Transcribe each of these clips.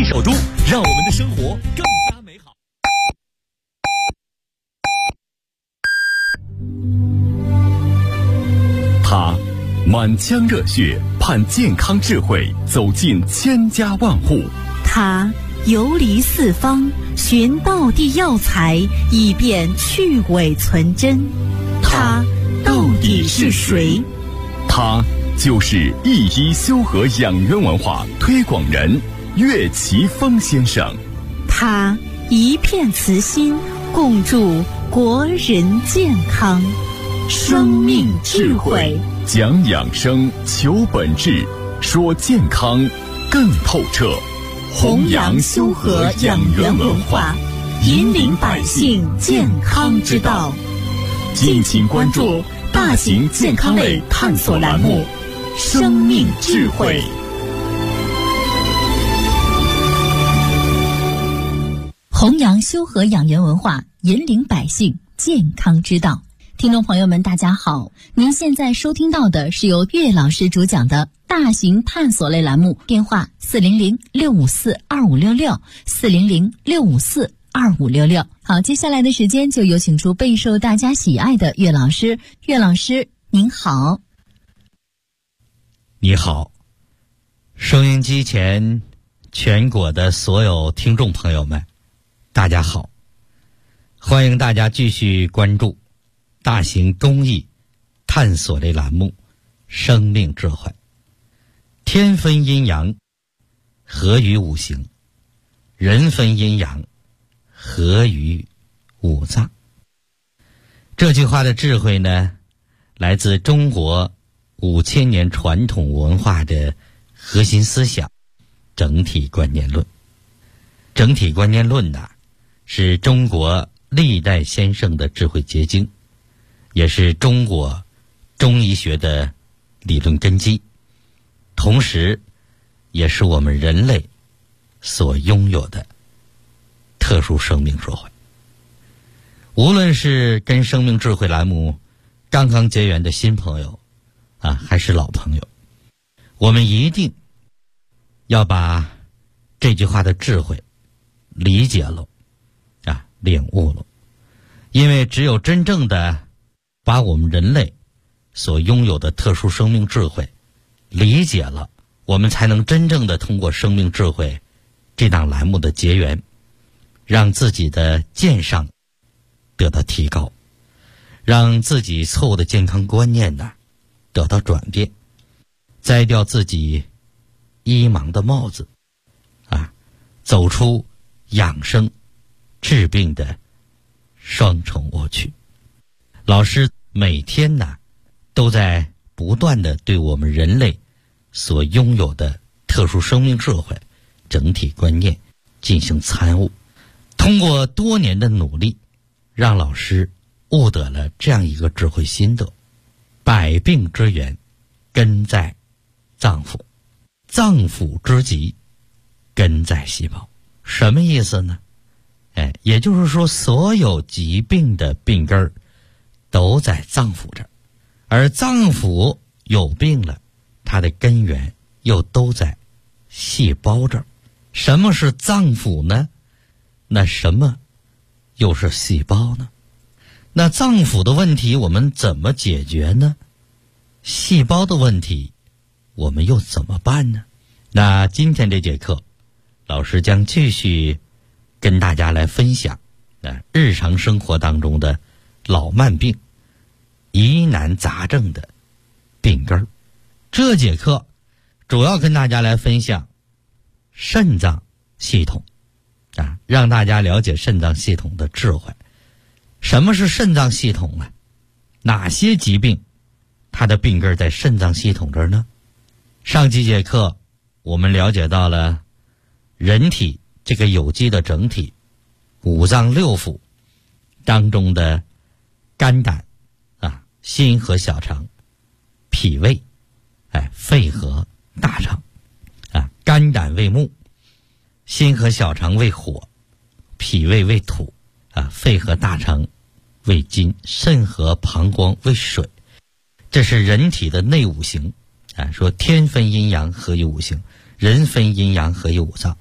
首都，让我们的生活更加美好。他满腔热血，盼健康智慧走进千家万户。 他游离四方，寻道地药材，以便去伪存真。他到底是谁？ 他就是一一修和养元文化推广人岳奇峰先生。 他一片慈心，共筑国人健康。生命智慧， 讲养生，求本质，说健康更透彻。 弘扬修和养元文化，引领百姓健康之道。 敬请关注大型健康类探索栏目《生命智慧》。 弘扬修和养元文化，引领百姓健康之道。听众朋友们，大家好，您现在收听到的是由岳老师主讲的大型探索类栏目，电话400-654-2566，400-654-2566。好，接下来的时间就有请出备受大家喜爱的岳老师。岳老师您好。 你好，收音机前全国的所有听众朋友们，大家好，欢迎大家继续关注大型公益探索类栏目《生命智慧》。天分阴阳，合于五行；人分阴阳，合于五脏。这句话的智慧呢，来自中国5000年传统文化的核心思想——整体观念论。整体观念论呢，是中国历代先生的智慧结晶，也是中国中医学的理论根基，同时也是我们人类所拥有的特殊生命智慧。无论是跟生命智慧栏目刚刚结缘的新朋友还是老朋友，我们一定要把这句话的智慧理解了领悟了。因为只有真正的把我们人类所拥有的特殊生命智慧理解了，我们才能真正的通过生命智慧这档栏目的结缘，让自己的健上得到提高，让自己错误的健康观念得到转变，摘掉自己医盲的帽子走出养生治病的双重误区。老师每天都在不断的对我们人类所拥有的特殊生命智慧整体观念进行参悟。通过多年的努力，让老师悟得了这样一个智慧心得：百病之源根在脏腑，脏腑之疾根在细胞。什么意思呢？也就是说，所有疾病的病根儿都在脏腑这儿，而脏腑有病了，它的根源又都在细胞这儿。什么是脏腑呢？那什么又是细胞呢？那脏腑的问题我们怎么解决呢？细胞的问题我们又怎么办呢？那今天这节课，老师将继续跟大家来分享日常生活当中的老慢病、疑难杂症的病根。这节课主要跟大家来分享肾脏系统让大家了解肾脏系统的智慧。什么是肾脏系统呢？哪些疾病它的病根在肾脏系统这儿呢？上几节课我们了解到了人体这个有机的整体，五脏六腑当中的肝胆心和小肠、脾胃肺和大肠肝胆为木，心和小肠为火，脾胃为土肺和大肠为金，肾和膀胱为水。这是人体的内五行说天分阴阳合于五行，人分阴阳合于五脏。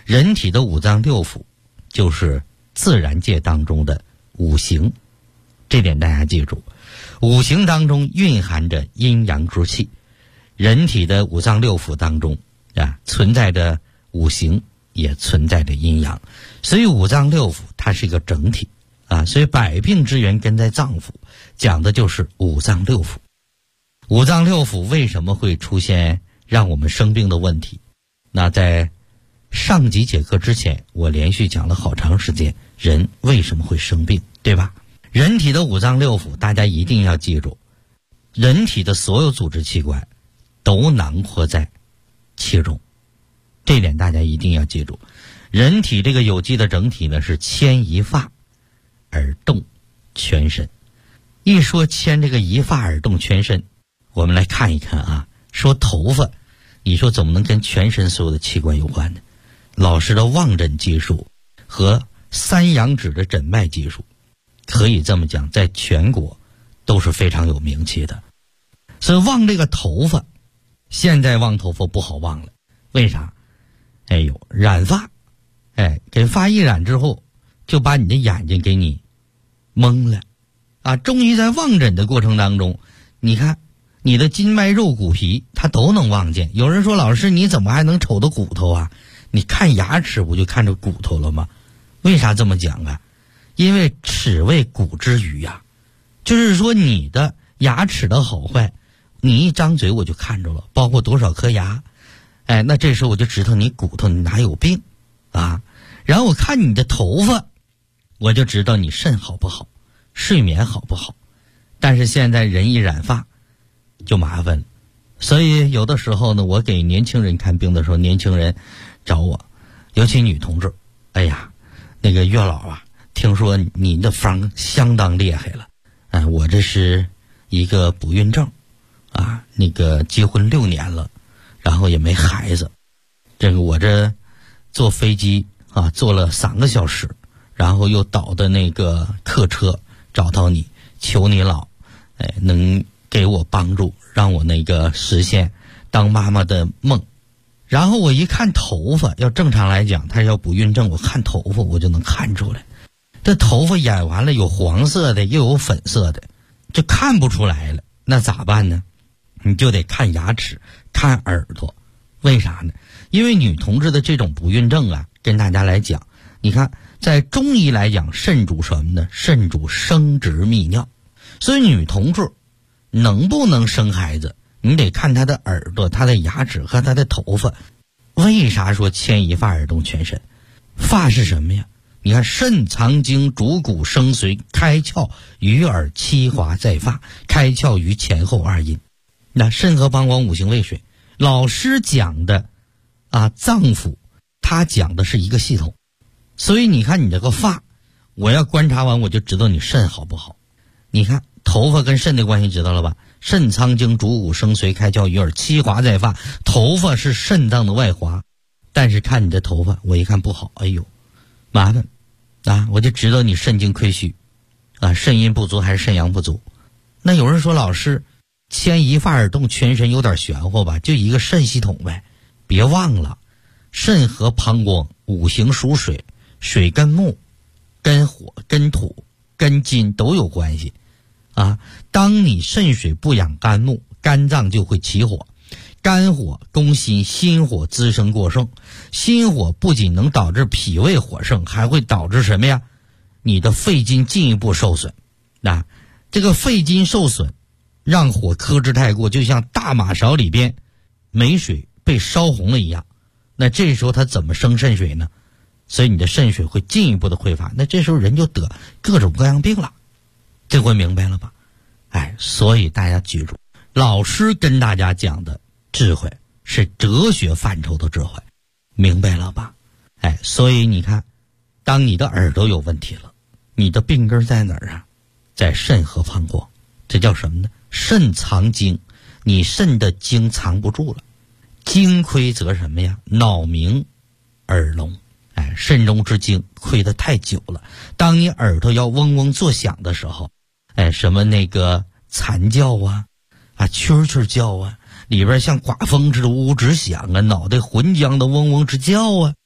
人体的五脏六腑就是自然界当中的五行，这点大家记住。五行当中蕴含着阴阳之气，人体的五脏六腑当中存在着五行，也存在着阴阳，所以五脏六腑它是一个整体所以百病之源根在脏腑，讲的就是五脏六腑。五脏六腑为什么会出现让我们生病的问题？那在上集解课之前，我连续讲了好长时间人为什么会生病，对吧？人体的五脏六腑大家一定要记住，人体的所有组织器官都囊括在其中，这点大家一定要记住。人体这个有机的整体呢，是牵一发而动全身。一说牵这个一发而动全身，我们来看一看说头发，你说怎么能跟全身所有的器官有关呢？老师的望诊技术和三阳指的诊脉技术，可以这么讲，在全国都是非常有名气的。所以望这个头发，现在望头发不好望了，为啥？染发，给发一染之后，就把你的眼睛给你蒙了终于在望诊的过程当中，你看你的筋脉肉骨皮它都能望见。有人说老师你怎么还能瞅到骨头啊？你看牙齿不就看着骨头了吗？为啥这么讲啊？因为齿为骨之余就是说你的牙齿的好坏，你一张嘴我就看着了，包括多少颗牙，那这时候我就知道你骨头你哪有病然后我看你的头发，我就知道你肾好不好，睡眠好不好。但是现在人一染发就麻烦了，所以有的时候呢，我给年轻人看病的时候，年轻人找我，尤其女同志，那个月老听说你的方相当厉害了我这是一个不孕症那个结婚6年了，然后也没孩子，这个我这坐飞机坐了3个小时，然后又倒的那个客车找到你，求你老能给我帮助，让我那个实现当妈妈的梦。然后我一看头发，要正常来讲他要不孕症，我看头发我就能看出来，这头发染完了有黄色的又有粉色的，就看不出来了。那咋办呢？你就得看牙齿看耳朵。为啥呢？因为女同志的这种不孕症跟大家来讲，你看在中医来讲，肾主什么呢？肾主生殖泌尿。所以女同志能不能生孩子，你得看她的耳朵、她的牙齿和她的头发。为啥说牵一发而动全身？发是什么呀？你看肾藏精，主骨生髓，开窍于耳，七华在发，开窍于前后2阴。那肾和膀胱五行为水，老师讲的脏腑，他讲的是一个系统。所以你看你这个发，我要观察完我就知道你肾好不好。你看头发跟肾的关系知道了吧？肾藏精，主骨生髓，开窍于耳，七华在发。头发是肾脏的外华，但是看你的头发，我一看不好，麻烦我就知道你肾精亏虚肾阴不足还是肾阳不足。那有人说老师牵一发而动全身有点玄乎吧，就一个肾系统呗。别忘了肾和膀胱五行属水，水跟木跟火跟土跟金都有关系当你肾水不养肝木，肝脏就会起火，肝火攻心，心火滋生过盛，心火不仅能导致脾胃火盛，还会导致什么呀？你的肺经进一步受损这个肺经受损让火克制太过，就像大马勺里边煤水被烧红了一样，那这时候它怎么生肾水呢？所以你的肾水会进一步的匮乏，那这时候人就得各种各样病了。这回明白了吧？所以大家记住，老师跟大家讲的智慧是哲学范畴的智慧，明白了吧？所以你看，当你的耳朵有问题了，你的病根在哪儿在肾和膀胱。这叫什么呢？肾藏精，你肾的精藏不住了，精亏则什么呀？脑鸣耳聋。肾中之精亏得太久了，当你耳朵要嗡嗡作响的时候，什么那个惨叫蛐蛐叫里边像刮风似的呜呜直响脑袋浑浆的嗡嗡直叫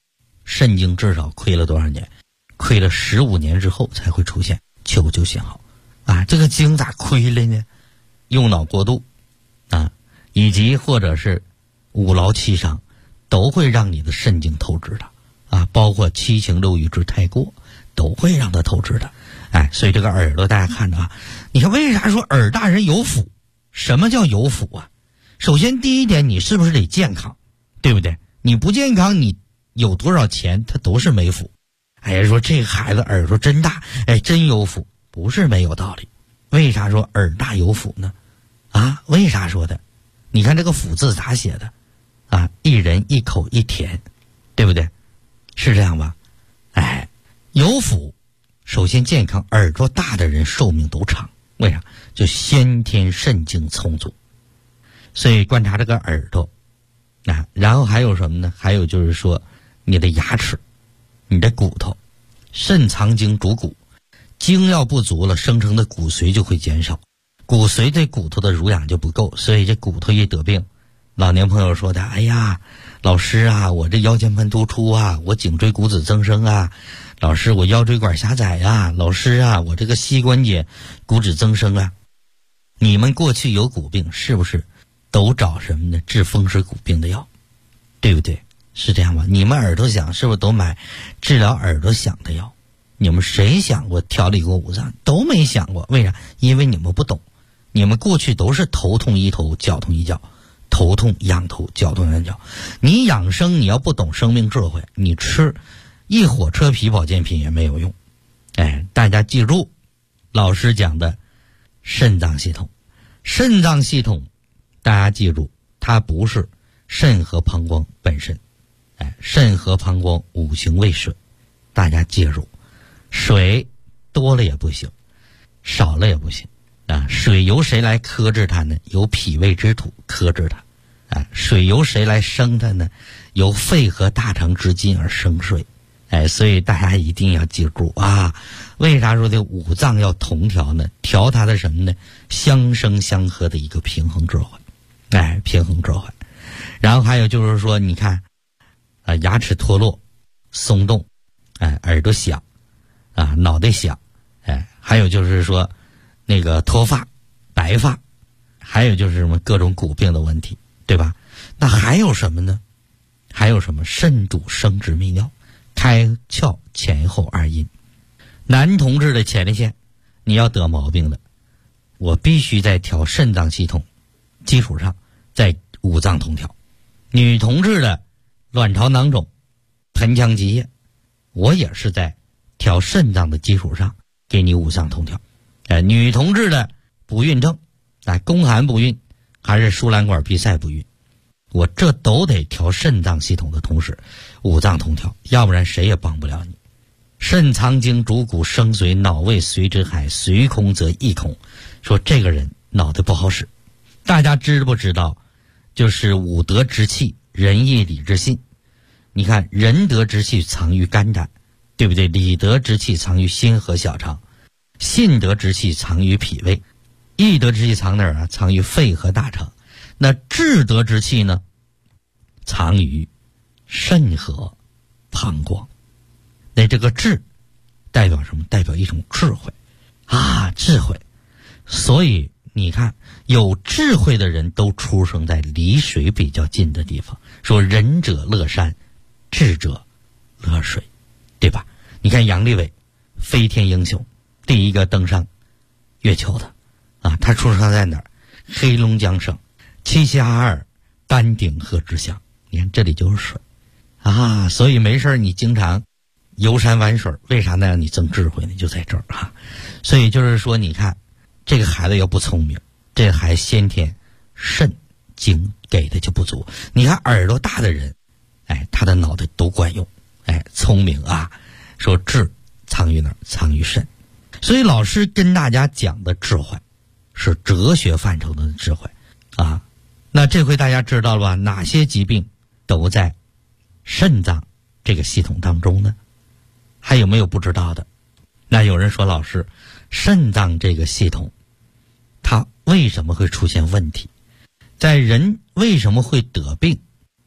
肾经至少亏了多少年？亏了15年之后才会出现求救信号啊！这个经咋亏了呢？用脑过度啊，以及或者是五劳七伤，都会让你的肾经透支的啊，包括七情六欲之太过，都会让它透支的。哎，所以这个耳朵大家看着啊，你看为啥说耳大人有福？什么叫有福啊？首先第一点，你是不是得健康，对不对？你不健康，你有多少钱它都是没福。哎呀，说这个孩子耳朵真大，哎，真有福，不是没有道理。为啥说耳大有福呢？啊，为啥说的？你看这个福字咋写的？啊，一人一口一甜，对不对？是这样吧？哎，有福，首先健康，耳朵大的人寿命都长。为啥？就先天肾精充足。所以观察这个耳朵啊，然后还有什么呢？还有就是说你的牙齿，你的骨头。肾藏精主骨，精要不足了，生成的骨髓就会减少，骨髓对骨头的濡养就不够，所以这骨头一得病，老年朋友说的，哎呀，老师啊，我这腰间盘突出啊，我颈椎骨质增生啊，老师我腰椎管狭窄啊，老师啊，我这个膝关节骨质增生啊。你们过去有骨病是不是都找什么呢？治风湿骨病的药，对不对？是这样吧？你们耳朵响是不是都买治疗耳朵响的药？你们谁想过调理过五脏？都没想过。为啥？因为你们不懂。你们过去都是头痛医头，脚痛医脚，头痛养头，脚痛养脚。你养生，你要不懂生命智慧，你吃一火车皮保健品也没有用。哎，大家记住老师讲的肾脏系统。肾脏系统大家记住，它不是肾和膀胱本身。哎，肾和膀胱五行为水，大家记住，水多了也不行，少了也不行啊。水由谁来克制它呢？由脾胃之土克制它啊。水由谁来生它呢？由肺和大肠之津而生水。哎，所以大家一定要记住啊。为啥说这五脏要同调呢？调它的什么呢？相生相合的一个平衡智慧。哎，平衡智慧。然后还有就是说，你看啊，牙齿脱落、松动，哎，耳朵响，啊，脑袋响，哎，还有就是说，那个脱发、白发，还有就是什么各种骨病的问题，对吧？那还有什么呢？还有什么？肾主生殖泌尿，开窍前后二阴。男同志的前列腺，你要得毛病了，我必须在调肾脏系统基础上，在五脏同调。女同志的卵巢囊肿、盆腔积液，我也是在调肾脏的基础上给你五脏同调。女同志的不孕症，宫寒不孕还是输卵管闭塞不孕，我这都得调肾脏系统的同时五脏同调，要不然谁也帮不了你。肾藏精主骨生髓，脑为髓之海，髓空则意空。说这个人脑袋不好使。大家知不知道就是五德之气，仁义礼智信。你看仁德之气藏于肝胆，对不对？礼德之气藏于心和小肠，信德之气藏于脾胃，义德之气藏哪儿啊？藏于肺和大肠。那智德之气呢？藏于肾和膀胱。那这个智代表什么？代表一种智慧啊，智慧。所以你看有智慧的人都出生在离水比较近的地方。说仁者乐山，智者乐水，对吧？你看杨利伟，飞天英雄，第一个登上月球的啊，他出生在哪儿？黑龙江省齐齐哈尔丹顶鹤之乡。你看这里就是水啊，所以没事你经常游山玩水，为啥呢？让你增智慧呢？就在这儿啊。所以就是说，你看这个孩子要不聪明，这还先天肾精给的就不足。你看耳朵大的人，哎，他的脑袋都管用，哎，聪明啊。说智藏于哪儿？藏于肾。所以老师跟大家讲的智慧是哲学范畴的智慧啊。那这回大家知道了吧？哪些疾病都在肾脏这个系统当中呢？还有没有不知道的？那有人说，老师，肾脏这个系统它为什么会出现问题？在人为什么会得病？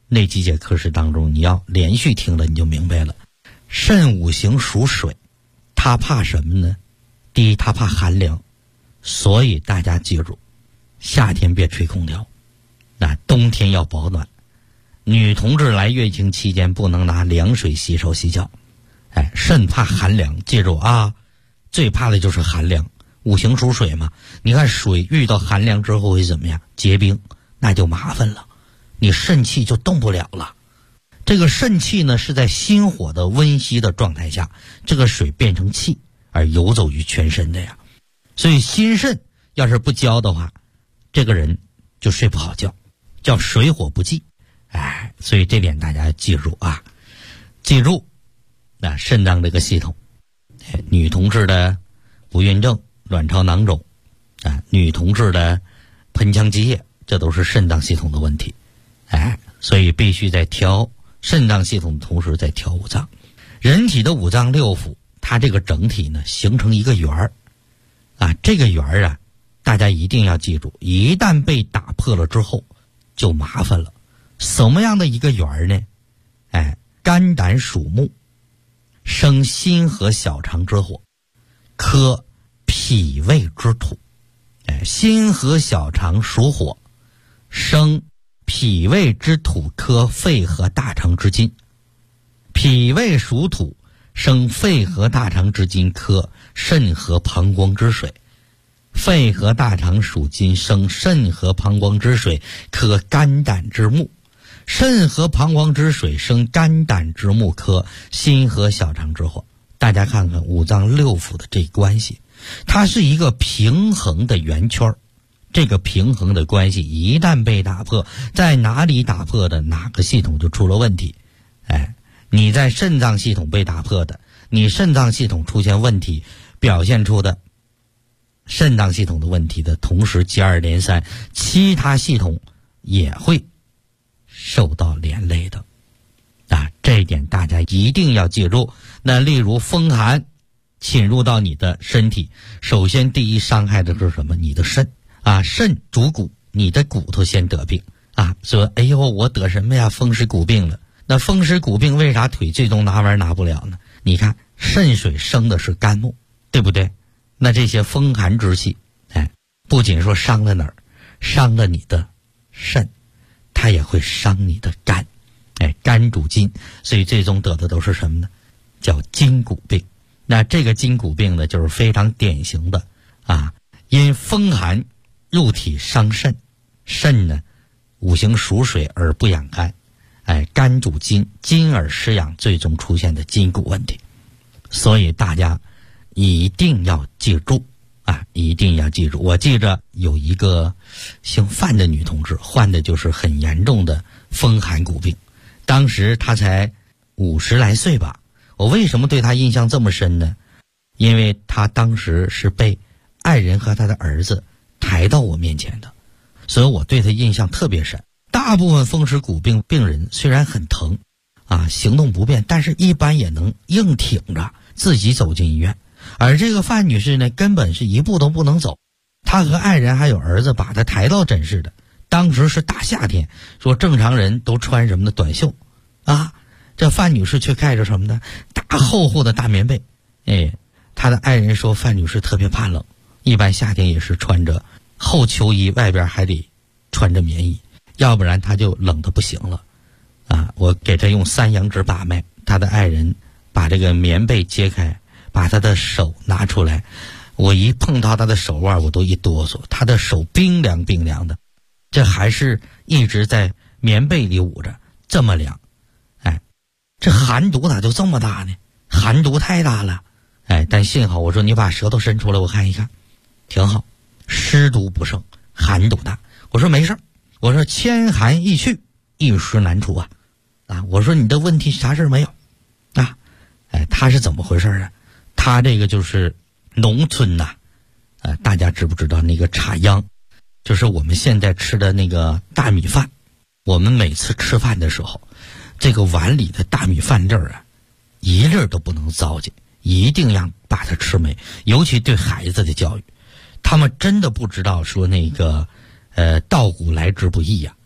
那几节课时当中，你要连续听了你就明白了。肾五行属水，它怕什么呢？第一，它怕寒凉，所以大家记住，夏天别吹空调，冬天要保暖。女同志来月经期间不能拿凉水洗手洗脚，肾怕寒凉，记住啊，最怕的就是寒凉。五行属水嘛，你看水遇到寒凉之后会怎么样？结冰，那就麻烦了，你肾气就动不了了。这个肾气呢，是在心火的温煦的状态下，这个水变成气而游走于全身的呀。所以心肾要是不交的话，这个人就睡不好觉，叫水火不济。所以这点大家记住啊，记住肾脏这个系统，女同志的不孕症、卵巢囊肿女同志的盆腔积液，这都是肾脏系统的问题。所以必须在调肾脏系统的同时再调五脏。人体的五脏六腑，它这个整体呢形成一个圆儿这个圆儿大家一定要记住，一旦被打破了之后就麻烦了。什么样的一个圆儿呢？肝胆属木，生心和小肠之火，克脾胃之土。心和小肠属火，生脾胃之土，克肺和大肠之金。脾胃属土，生肺和大肠之金，克肾和膀胱之水。肺和大肠属金，生肾和膀胱之水，克肝胆之木。肾和膀胱之水生肝胆之木，克心和小肠之火。大家看看五脏六腑的这关系，它是一个平衡的圆圈。这个平衡的关系一旦被打破，在哪里打破的，哪个系统就出了问题。你在肾脏系统被打破的，你肾脏系统出现问题，表现出的肾脏系统的问题的同时，接二连三，其他系统也会受到连累的这一点大家一定要记住。那例如风寒侵入到你的身体，首先第一伤害的是什么？你的肾肾主骨，你的骨头先得病说哎呦我得什么呀，风湿骨病了。那风湿骨病为啥腿最终拿玩拿不了呢？你看肾水生的是肝木，对不对？那这些风寒之气不仅说伤了哪儿，伤了你的肾，它也会伤你的肝。肝主筋，所以最终得的都是什么呢？叫筋骨病。那这个筋骨病呢，就是非常典型的因风寒入体伤肾，肾呢五行属水而不养肝，肝主筋，筋而失养，最终出现的筋骨问题。所以大家一定要记住一定要记住。我记着有一个姓范的女同志，患的就是很严重的风寒骨病，当时她才50来岁吧。我为什么对她印象这么深呢？因为她当时是被爱人和他的儿子抬到我面前的，所以我对她印象特别深。大部分风湿骨病病人虽然很疼行动不便，但是一般也能硬挺着自己走进医院。而这个范女士呢，根本是一步都不能走，她和爱人还有儿子把她抬到诊室的。当时是大夏天，说正常人都穿什么的短袖这范女士却盖着什么呢？大厚厚的大棉被。她的爱人说范女士特别怕冷，一般夏天也是穿着厚秋衣，外边还得穿着棉衣，要不然她就冷得不行了我给她用3阳指把脉，她的爱人把这个棉被揭开，把她的手拿出来，我一碰到她的手腕我都一哆嗦，她的手冰凉冰凉的，这还是一直在棉被里捂着，这么凉。这寒毒咋就这么大呢？寒毒太大了。但幸好我说你把舌头伸出来我看一看，挺好，湿毒不胜，寒毒大。我说没事，我说千寒易去，一时难除我说你的问题啥事没有他是怎么回事啊？他这个就是农村大家知不知道那个插秧，就是我们现在吃的那个大米饭。我们每次吃饭的时候，这个碗里的大米饭粒儿一粒都不能糟践，一定要把它吃没。尤其对孩子的教育，他们真的不知道说那个稻谷来之不易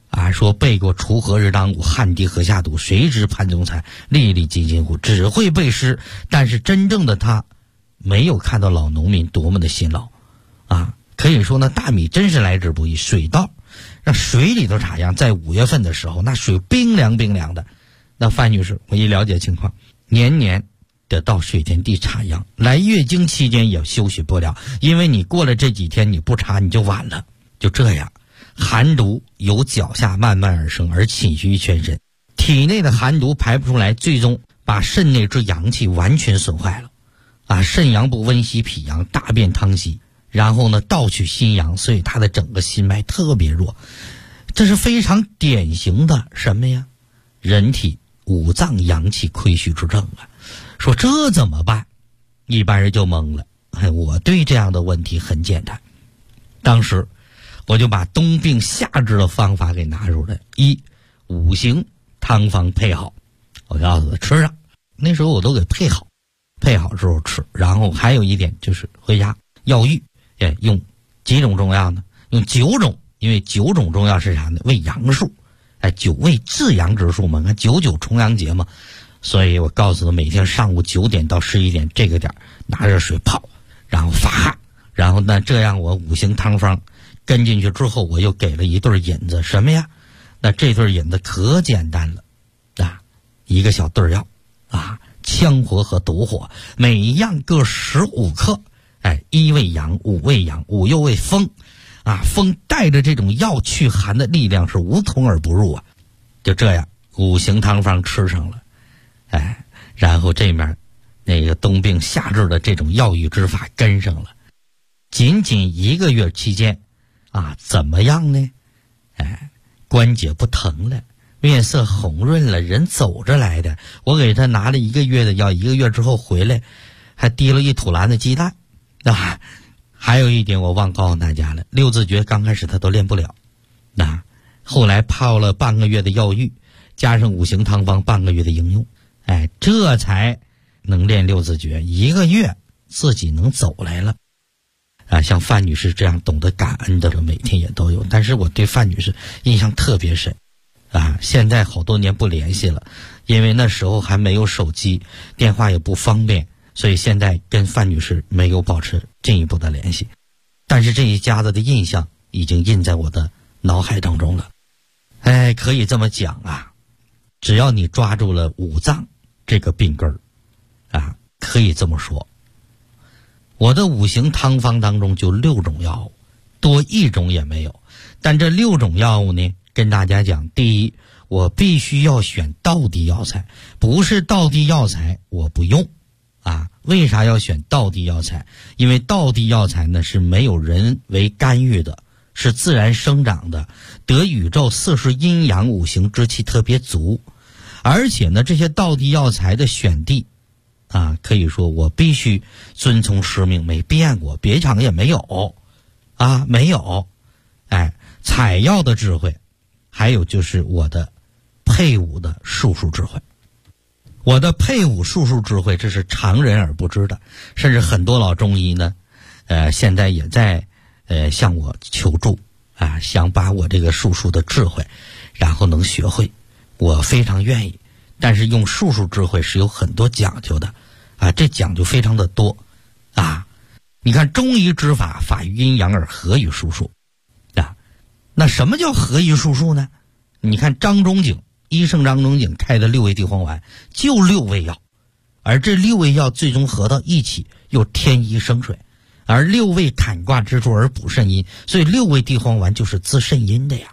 说背过锄禾日当午，汗滴禾下土，谁知盘中餐，粒粒皆辛苦，只会背诗，但是真正的他没有看到老农民多么的辛劳可以说呢，大米真是来之不易。水稻那水里头咋样，在5月份的时候那水冰凉冰凉的。那范女士，我一了解情况，年年得到水田地插秧，来月经期间也休息不了，因为你过了这几天你不插你就晚了。就这样，寒毒由脚下慢慢而生，而侵袭于全身，体内的寒毒排不出来，最终把肾内之阳气完全损坏了肾阳不温煦脾阳，大便溏稀，然后呢盗取心阳，所以他的整个心脉特别弱。这是非常典型的什么呀？人体五脏阳气亏虚之症说这怎么办？一般人就懵了。我对这样的问题很简单，当时我就把冬病夏治的方法给拿出来。5行汤方配好，我告诉他吃上，那时候我都给配好之后吃。然后还有一点就是回家药浴用几种中药呢？用9种，因为9种中药是啥呢？为阳数，9味至阳之数嘛，看99重阳节嘛。所以我告诉他，每天上午9点到11点这个点拿热水泡，然后发汗，然后呢这样我5行汤方跟进去之后，我又给了一对引子。什么呀？那这对引子可简单了一个小对药羌活和毒火，每一样各15克，1为阳，5为阳，5又为风风带着这种药祛寒的力量是无从而不入就这样5行汤方吃上了然后这面那个冬病夏治的这种药浴之法跟上了，仅仅1个月期间怎么样呢？关节不疼了，面色红润了，人走着来的。我给他拿了1个月的药，1个月之后回来还滴了一土篮子鸡蛋还有一点我忘告诉大家了，六字诀刚开始他都练不了后来泡了半个月的药浴，加上5行汤方半个月的应用这才能练六字诀，1个月自己能走来了像范女士这样懂得感恩的每天也都有。但是我对范女士印象特别深现在好多年不联系了，因为那时候还没有手机，电话也不方便，所以现在跟范女士没有保持进一步的联系。但是这一家子的印象已经印在我的脑海当中了。可以这么讲只要你抓住了五脏这个病根可以这么说，我的5行汤方当中就6种药物，多1种也没有。但这6种药物呢，跟大家讲，第一，我必须要选道地药材，不是道地药材我不用为啥要选道地药材？因为道地药材呢是没有人为干预的，是自然生长的，得宇宙4时阴阳5行之气特别足。而且呢，这些道地药材的选地可以说我必须遵从使命，没变过，别厂也没有没有。采药的智慧，还有就是我的配伍的术数智慧。我的配伍术数智慧，这是常人而不知的，甚至很多老中医呢现在也在向我求助想把我这个术数的智慧然后能学会，我非常愿意。但是用术数智慧是有很多讲究的这讲究非常的多你看中医之法，法于阴阳而合于术数那什么叫合于术数呢？你看张仲景，医圣张仲景开的6味地黄丸就6味药，而这6味药最终合到一起又添一生水，而6味坎卦之处而补肾阴，所以6味地黄丸就是滋肾阴的呀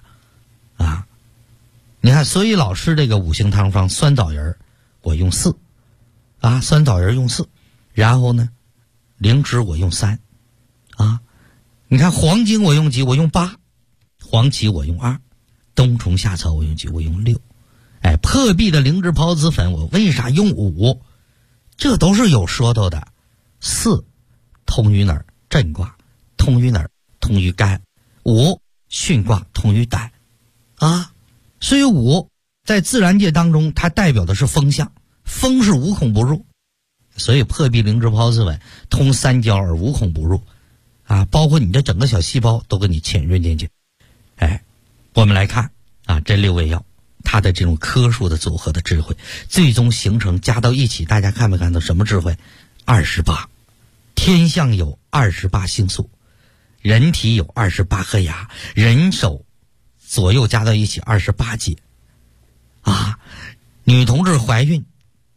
你看，所以老师这个5行汤方，酸枣仁我用4酸枣仁用4，然后呢灵芝我用3你看黄精我用几？我用8，黄芪我用2，冬虫夏草我用几？我用6。破壁的灵芝孢子粉我为啥用5？这都是有说头的。4通于哪儿？震卦通于哪儿？通于肝。5巽卦通于胆所以5在自然界当中它代表的是风象，风是无孔不入，所以破壁灵芝孢子粉通3焦而无孔不入包括你的整个小细胞都给你潜润进去。我们来看啊，这6味药它的这种科数的组合的智慧，最终形成加到一起，大家看没看到什么智慧？28，天象有28星宿，人体有28颗牙，人手左右加到一起28节啊。女同志怀孕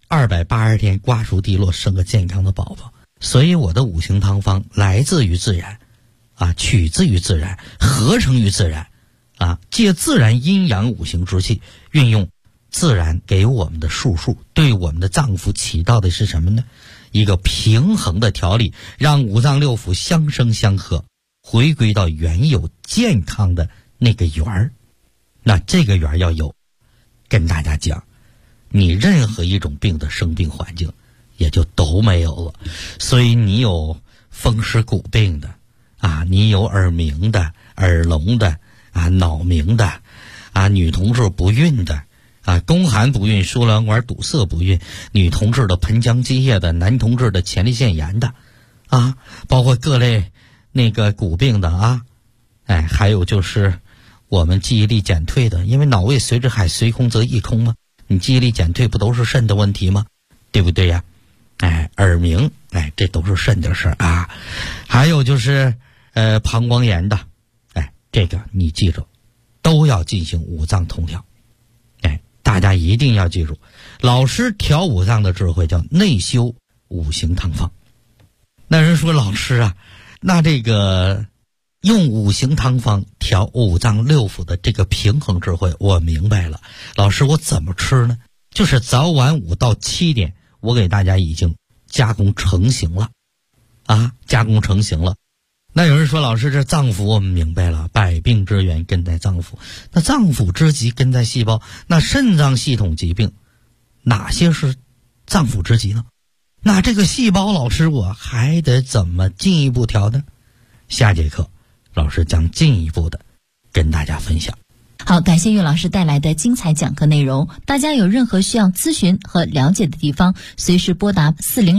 280天，瓜熟蒂落，生个健康的宝宝。所以我的五行汤方来自于自然啊，取自于自然，合成于自然啊，借自然阴阳五行之气，运用自然给我们的术数，对我们的脏腑起到的是什么呢？一个平衡的调理，让五脏六腑相生相合，回归到原有健康的那个圆儿。那这个圆儿要有，跟大家讲，你任何一种病的生病环境也就都没有了。所以你有风湿骨病的啊，你有耳鸣的、耳聋的啊、脑鸣的啊，女同志不孕的啊，宫寒不孕、输卵管堵塞不孕，女同志的盆腔积液的，男同志的前列腺炎的啊，包括各类那个骨病的啊，哎，还有就是我们记忆力减退的，因为脑胃随着海随空则溢空嘛，你记忆力减退不都是肾的问题吗？对不对呀？哎，耳鸣，哎，这都是肾的事啊。还有就是膀胱炎的，哎，这个你记住，都要进行五脏通调。哎，大家一定要记住，老师调五脏的智慧叫内修五行汤方。那人说老师啊，那这个用五行汤方调五脏六腑的这个平衡智慧我明白了，老师我怎么吃呢？就是早晚5到7点我给大家已经加工成型了啊，加工成型了。那有人说老师这脏腑我们明白了，百病之源根在脏腑，那脏腑之疾根在细胞，那肾脏系统疾病哪些是脏腑之疾呢？那这个细胞老师我还得怎么进一步调呢？下节课老师将进一步的跟大家分享。 好，感谢岳老师带来的精彩讲课内容。大家有任何需要咨询和了解的地方，随时拨打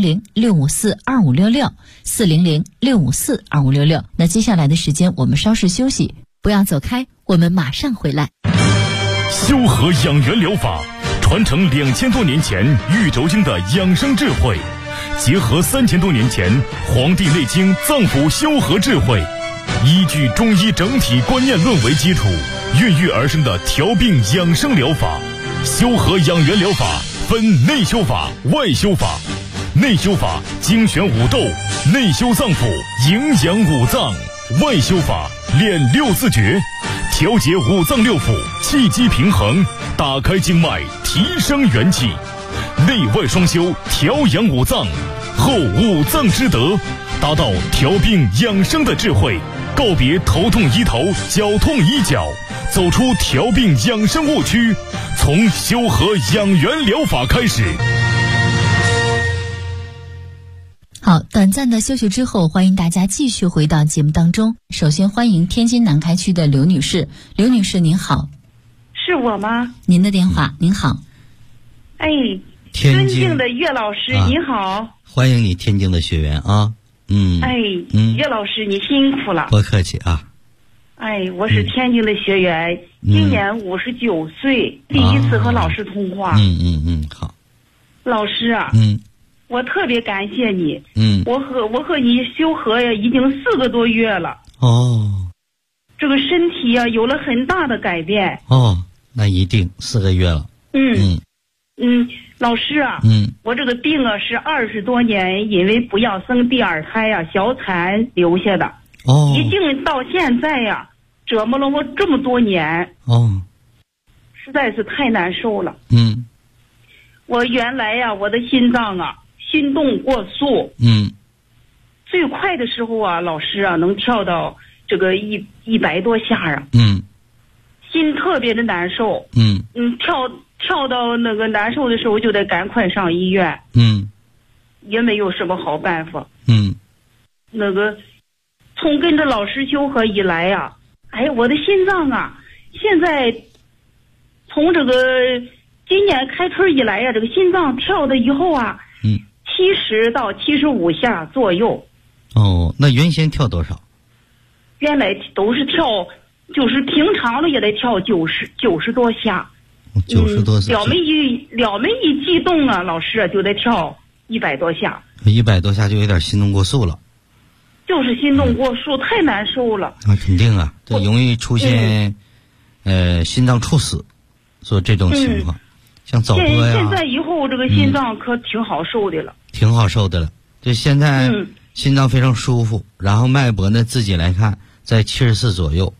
400-654-2566 400-654-2566。那接下来的时间我们稍事休息，不要走开，我们马上回来。 修和养元疗法传承2000多年前玉轴经的养生智慧，结合3000多年前《黄帝内经》脏腑修和智慧，依据中医整体观念论为基础，孕育而生的调病养生疗法。修和养元疗法分内修法、外修法。内修法精选五斗，内修脏腑，营养五脏；外修法练6字诀，调节五脏六腑，气机平衡，打开经脉，提升元气。内外双修，调养五脏，后五脏之德，达到调病养生的智慧。告别头痛医头，脚痛医脚，走出调病养生误区，从修和养元疗法开始。 好，短暂的休息之后，欢迎大家继续回到节目当中。首先欢迎天津南开区的刘女士。刘女士您好。 是我吗？ 您的电话。您好。 哎， 尊敬的岳老师您好。 欢迎你天津的学员啊。岳老师你辛苦了。 不客气啊。 哎，我是天津的学员，今年59岁，第一次和老师通话。 好。 老师啊，我特别感谢你。我和你修和呀，已经4个多月了。 哦。 这个身体呀，有了很大的改变。 哦，那一定4个月了。 老师啊，我这个病啊是20多年，因为不要生第二胎呀，小产留下的。哦。已经到现在呀，折磨了我这么多年。 哦。 实在是太难受了。我原来呀，我的心脏啊，心动过速。最快的时候啊，老师啊，能跳到这个100多下啊。心特别的难受。跳到那个难受的时候，就得赶快上医院。也没有什么好办法。那个从跟着老师修和以来呀，我的心脏啊，现在从这个今年开春以来呀，这个心脏跳的以后啊，70到75下左右。 哦，那原先跳多少？ 原来都是跳就是平常了也得跳90多下 ，90多下， 了没一激动啊，老师就得跳100多下 ，100多下就有点心动过速了， 就是心动过速，太难受了。 肯定啊，这容易出现心脏猝死，说这种情况，像早搏呀。 现在以后这个心脏可挺好受的了， 挺好受的了。就现在心脏非常舒服，然后脉搏呢自己来看在74左右。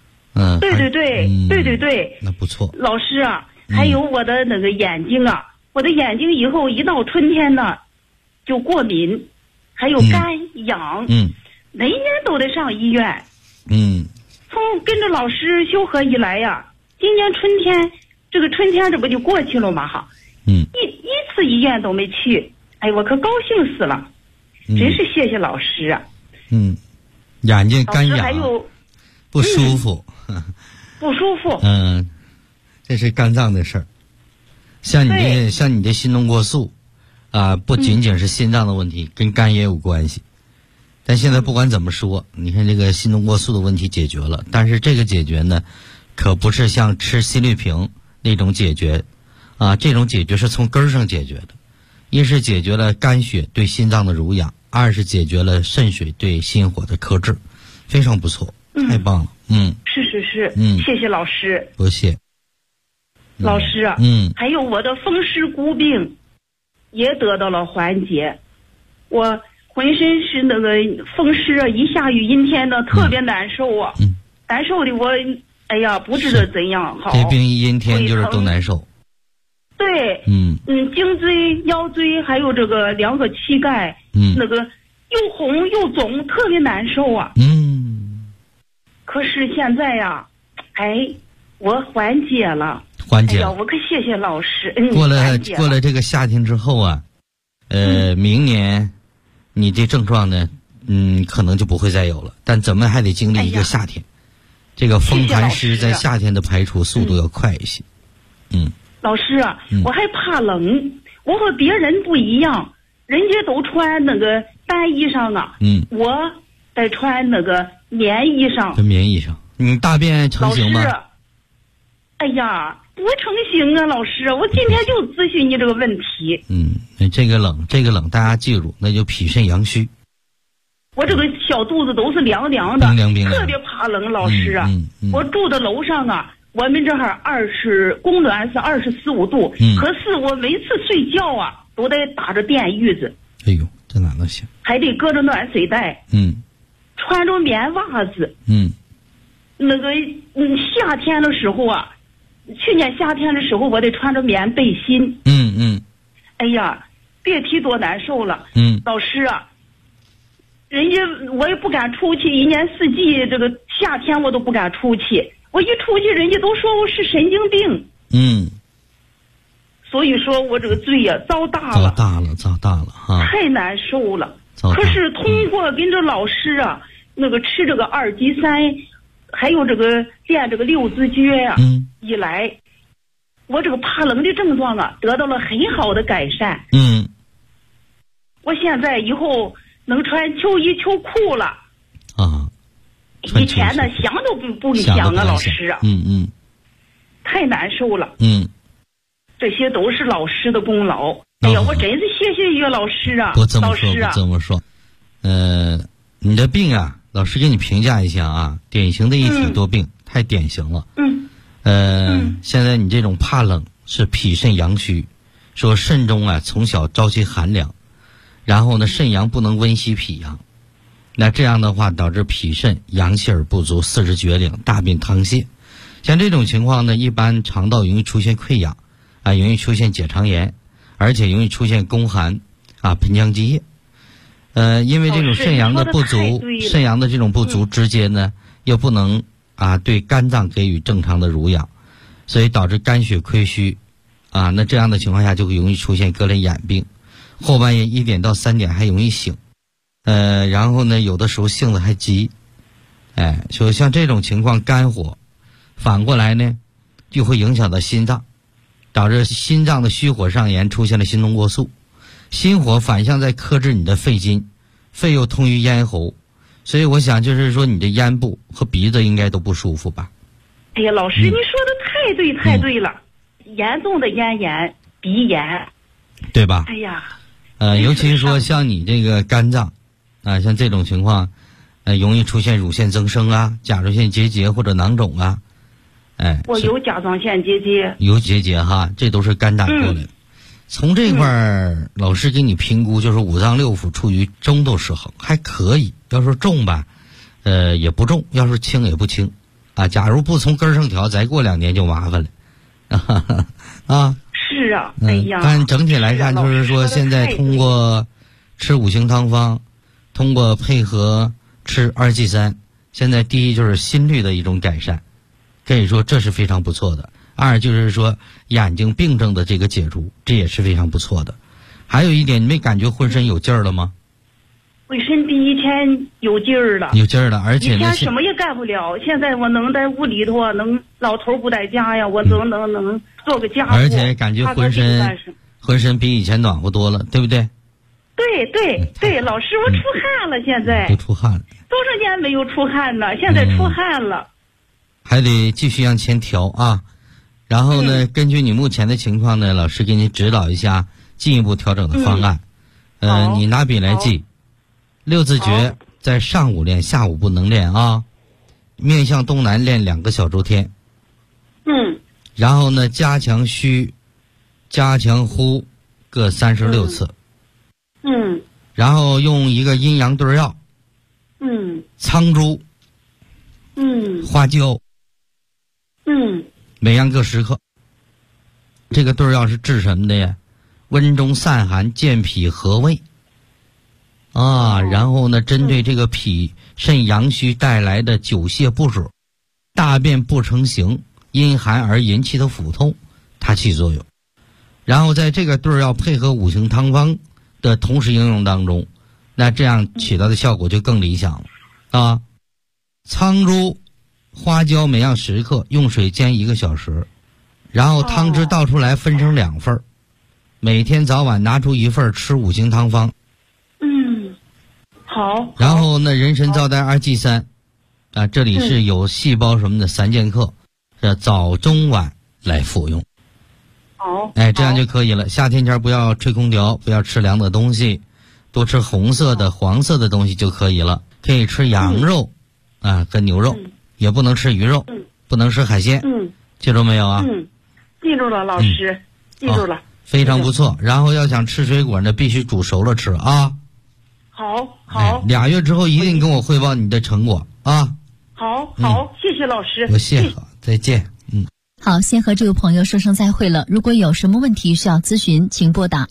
对，那不错。 老师啊，还有我的那个眼睛啊，我的眼睛以后一到春天呢就过敏，还有干痒，每年都得上医院。从跟着老师修和以来呀，今年春天这不就过去了吗？哈，一次医院都没去，哎，我可高兴死了，真是谢谢老师啊。 眼睛干痒， 还有不舒服， 不舒服。 这是肝脏的事儿。像你的心动过速啊，不仅仅是心脏的问题，跟肝也有关系。但现在不管怎么说，你看这个心动过速的问题解决了，但是这个解决呢，可不是像吃心律平那种解决啊，这种解决是从根儿上解决的。一是解决了肝血对心脏的濡养，二是解决了肾水对心火的克制，非常不错，太棒了。 是，谢谢老师。 不谢。 老师啊，还有我的风湿骨病也得到了缓解，我浑身是那个风湿啊，一下雨阴天的特别难受啊，难受的我哎呀不知道怎样好。 这病一阴天就是都难受。 对，颈椎、腰椎还有这个2个膝盖，那个又红又肿，特别难受啊。可是现在呀，我缓解了。哎呀，我可谢谢老师。 过了这个夏天之后啊，明年你这症状呢，可能就不会再有了。但咱们还得经历一个夏天，这个风寒湿在夏天的排除速度要快一些。 老师啊，我还怕冷，我和别人不一样，人家都穿那个单衣裳啊，我得穿那个棉衣裳。 棉衣裳，你大便成型吗？ 老师，哎呀，不成型啊，老师，我今天就咨询你这个问题。 这个冷，大家记住，那就脾肾阳虚。 我这个小肚子都是凉凉的， 冰凉特别怕冷，老师啊。我住的楼上啊，我们这儿供暖是24、25度，可是我每次睡觉啊，都得打着电褥子。 哎呦，这哪能行？ 还得搁着暖水袋。穿着棉袜子。那个夏天的时候啊，去年夏天的时候我得穿着棉背心。哎呀，别提多难受了。老师啊，人家我也不敢出去，一年四季这个夏天我都不敢出去，我一出去人家都说我是神经病。所以说我这个罪呀遭大了哈，太难受了。可是通过跟着老师啊，那个吃这个2级3，还有这个练这个6字诀呀，以来，我这个怕冷的症状啊得到了很好的改善。我现在以后能穿秋衣秋裤了啊， 以前呢想都不想啊，老师啊，太难受了。这些都是老师的功劳。哎呀，我真是谢谢岳老师啊！ 不这么说，你的病啊，老师给你评价一下啊，典型的一体多病，太典型了。现在你这种怕冷是脾肾阳虚，说肾中啊从小朝气寒凉，然后呢肾阳不能温煦脾阳，那这样的话导致脾肾阳气而不足，四肢厥领，大便溏泻。像这种情况呢，一般肠道容易出现溃疡啊，容易出现结肠炎，而且容易出现宫寒啊、盆腔积液。因为这种肾阳的不足，肾阳的这种不足直接呢又不能啊对肝脏给予正常的濡养，所以导致肝血亏虚啊。那这样的情况下就会容易出现各类眼病，后半夜1点到3点还容易醒，然后呢有的时候性子还急，所以像这种情况肝火反过来呢就会影响到心脏，导致心脏的虚火上炎，出现了心动过速。心火反向在克制你的肺经，肺又通于咽喉， 所以我想就是说你的咽部和鼻子应该都不舒服吧？ 哎呀，老师，你说的太对了，严重的咽炎、鼻炎， 对吧？ 哎呀， 尤其是说像你这个肝脏啊，像这种情况，容易出现乳腺增生啊、甲状腺结节或者囊肿啊。 我有甲状腺结节， 有结节哈，这都是肝胆过来的。从这块儿，老师给你评估就是五脏六腑处于中度失衡，还可以。要说重吧，也不重；要是轻也不轻，啊。假如不从根上调，再过2年就麻烦了，啊。 是啊，哎呀。 但整体来看，就是说现在通过吃五行汤方，通过配合吃2G3，现在第一就是心率的一种改善。可以说这是非常不错的。2就是说眼睛病症的这个解除，这也是非常不错的。还有一点，你没感觉浑身有劲儿了吗？ 浑身比以前有劲儿了， 有劲儿了，而且以前什么也干不了，现在我能在屋里头，能老头不在家呀，我能做个家务， 而且感觉浑身比以前暖和多了，对不对？ 对，老师我出汗了，现在都出汗了， 多少年没有出汗了，现在出汗了。 还得继续向前调啊，然后呢，根据你目前的情况呢，老师给你指导一下进一步调整的方案。你拿笔来记，6字诀在上午练，下午不能练啊。面向东南练2个小周天。然后呢，加强虚，加强呼，各36次。然后用一个阴阳对药。苍术。花椒。每样各10克。这个对药是治什么的呀？温中散寒，健脾和胃啊。然后呢，针对这个脾肾阳虚带来的久泻不水、大便不成形、因寒而引起的腹痛，它起作用。然后在这个对药配合五行汤方的同时应用当中，那这样起到的效果就更理想了啊。苍术、花椒每样10克，用水煎1个小时，然后汤汁倒出来分成2份，每天早晚拿出1份吃五行汤方。 好。 然后呢，人参皂苷2G3，啊，这里是有细胞什么的3剑客，早中晚来服用。 好。 这样就可以了。夏天前不要吹空调，不要吃凉的东西，多吃红色的、黄色的东西就可以了。可以吃羊肉，跟牛肉。也不能吃鱼肉，不能吃海鲜，记住没有啊？ 记住了，老师，记住了， 非常不错。然后要想吃水果呢，必须煮熟了吃啊。 好。 2月之后一定跟我汇报你的成果啊。 好，谢谢老师。 不谢，好，再见。 好，先和这位朋友说声再会了。如果有什么问题需要咨询，请拨打